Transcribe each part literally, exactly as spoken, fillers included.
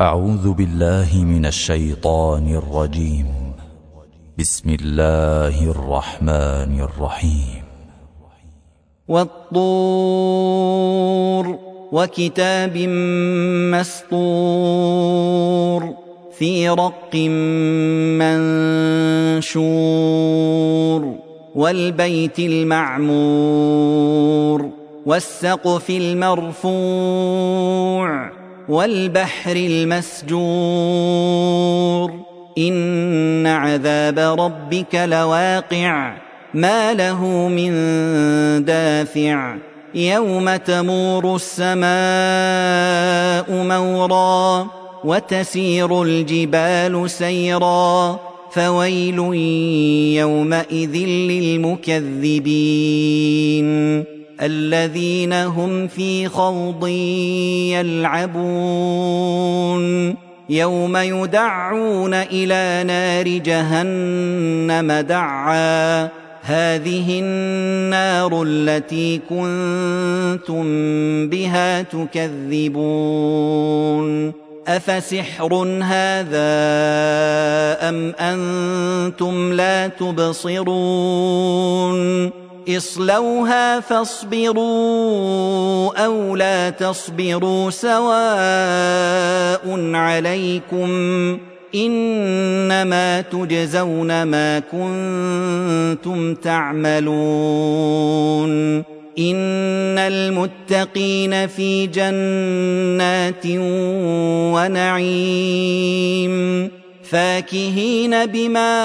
أعوذ بالله من الشيطان الرجيم. بسم الله الرحمن الرحيم. والطور وكتاب مسطور في رق منشور والبيت المعمور والسقف المرفوع والبحر المسجور إن عذاب ربك لواقع ما له من دافع يوم تمور السماء مورا وتسير الجبال سيرا فويل يومئذ للمكذبين الذين هم في خوض يلعبون يوم يدعون إلى نار جهنم دعا هذه النار التي كنتم بها تكذبون أفسحر هذا أم أنتم لا تبصرون اصلوها فاصبروا أو لا تصبروا سواء عليكم إنما تجزون ما كنتم تعملون إن المتقين في جنات ونعيم فاكهين بما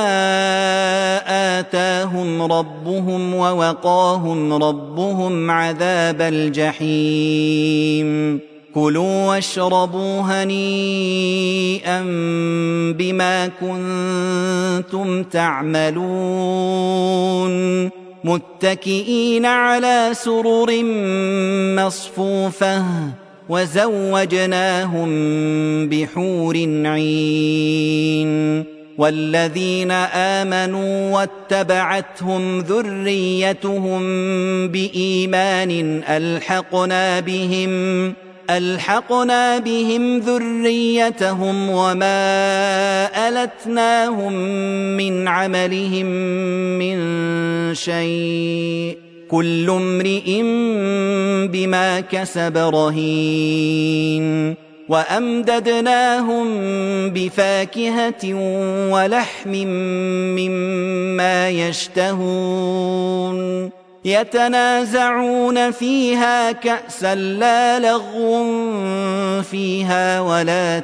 آتاهم ربهم ووقاهم ربهم عذاب الجحيم كلوا واشربوا هنيئا بما كنتم تعملون متكئين على سرر مصفوفة وزوجناهم بحور عين والذين آمنوا واتبعتهم ذريتهم بإيمان ألحقنا بهم ألحقنا بهم ذريتهم وما ألتناهم من عملهم من شيء كل امرئ بما كسب رهين وأمددناهم بفاكهة ولحم مما يشتهون يتنازعون فيها كأسا لا لغو فيها ولا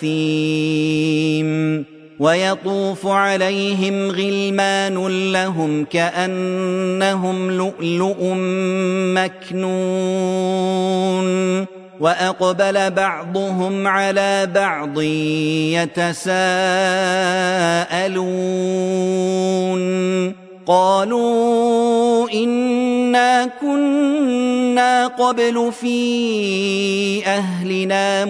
تأثيم ويطوف عليهم غلمان لهم كأنهم لؤلؤ مكنون وأقبل بعضهم على بعض يتساءلون قالوا إنا كنا قبل في أهلنا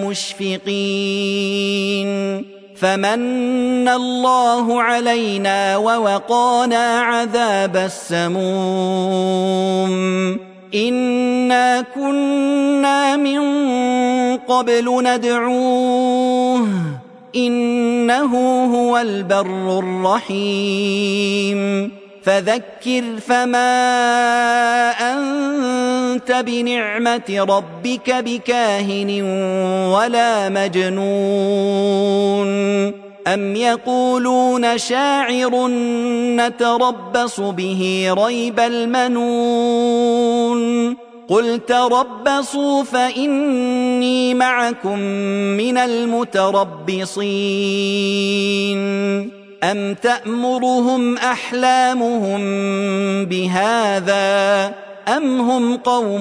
مشفقين فمن الله علينا ووقانا عذاب السموم إنا كنا من قبل ندعوه إنه هو البر الرحيم فذكر فما أنت بنعمة ربك بكاهن ولا مجنون أم يقولون شاعر نتربص به ريب المنون قل تربصوا فإني معكم من المتربصين أم تأمرهم أحلامهم بهذا أم هم قوم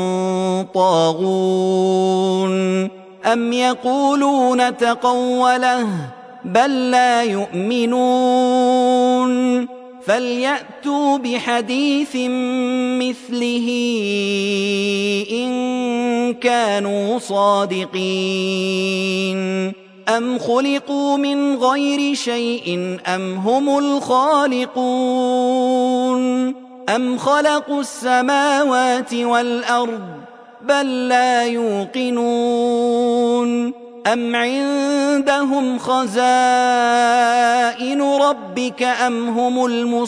طاغون أم يقولون تقوله بل لا يؤمنون فليأتوا بحديث مثله إن كانوا صادقين أم خلقوا من غير شيء أم هم الخالقون أم خلقوا السماوات والأرض بل لا يوقنون أم عندهم خزائن ربك أم هم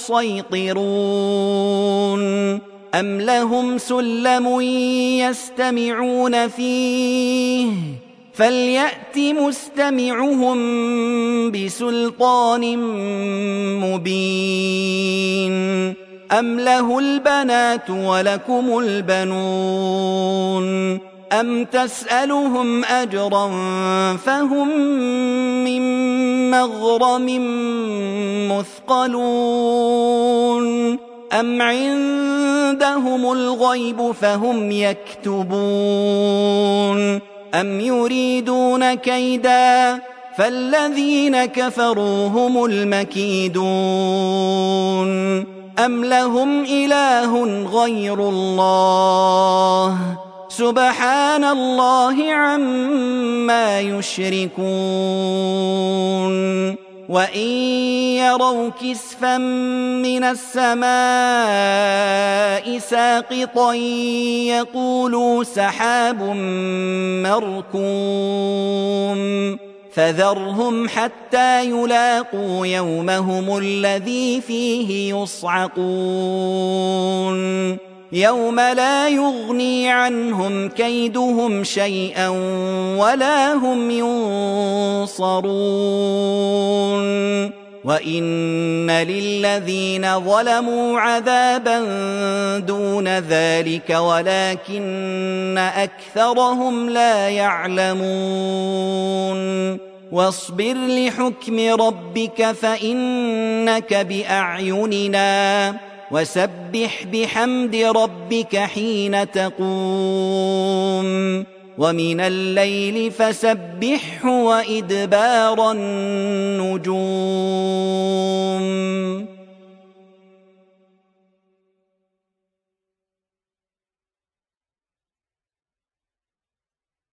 المسيطرون أم لهم سلم يستمعون فيه فليأت مستمعهم بسلطان مبين أم له البنات ولكم البنون أم تسألهم أجرا فهم من مغرم مثقلون أم عندهم الغيب فهم يكتبون أم يريدون كيدا فالذين كفروا هم المكيدون أم لهم إله غير الله سبحان الله عما يشركون وإن يروا كسفا من السماء ساقطا يقولوا سحاب مركوم فذرهم حتى يلاقوا يومهم الذي فيه يصعقون يوم لا يغني عنهم كيدهم شيئا ولا هم ينصرون وإن للذين ظلموا عذابا دون ذلك ولكن أكثرهم لا يعلمون واصبر لحكم ربك فإنك بأعيننا وسبح بحمد ربك حين تقوم ومن الليل فسبحه وإدبار النجوم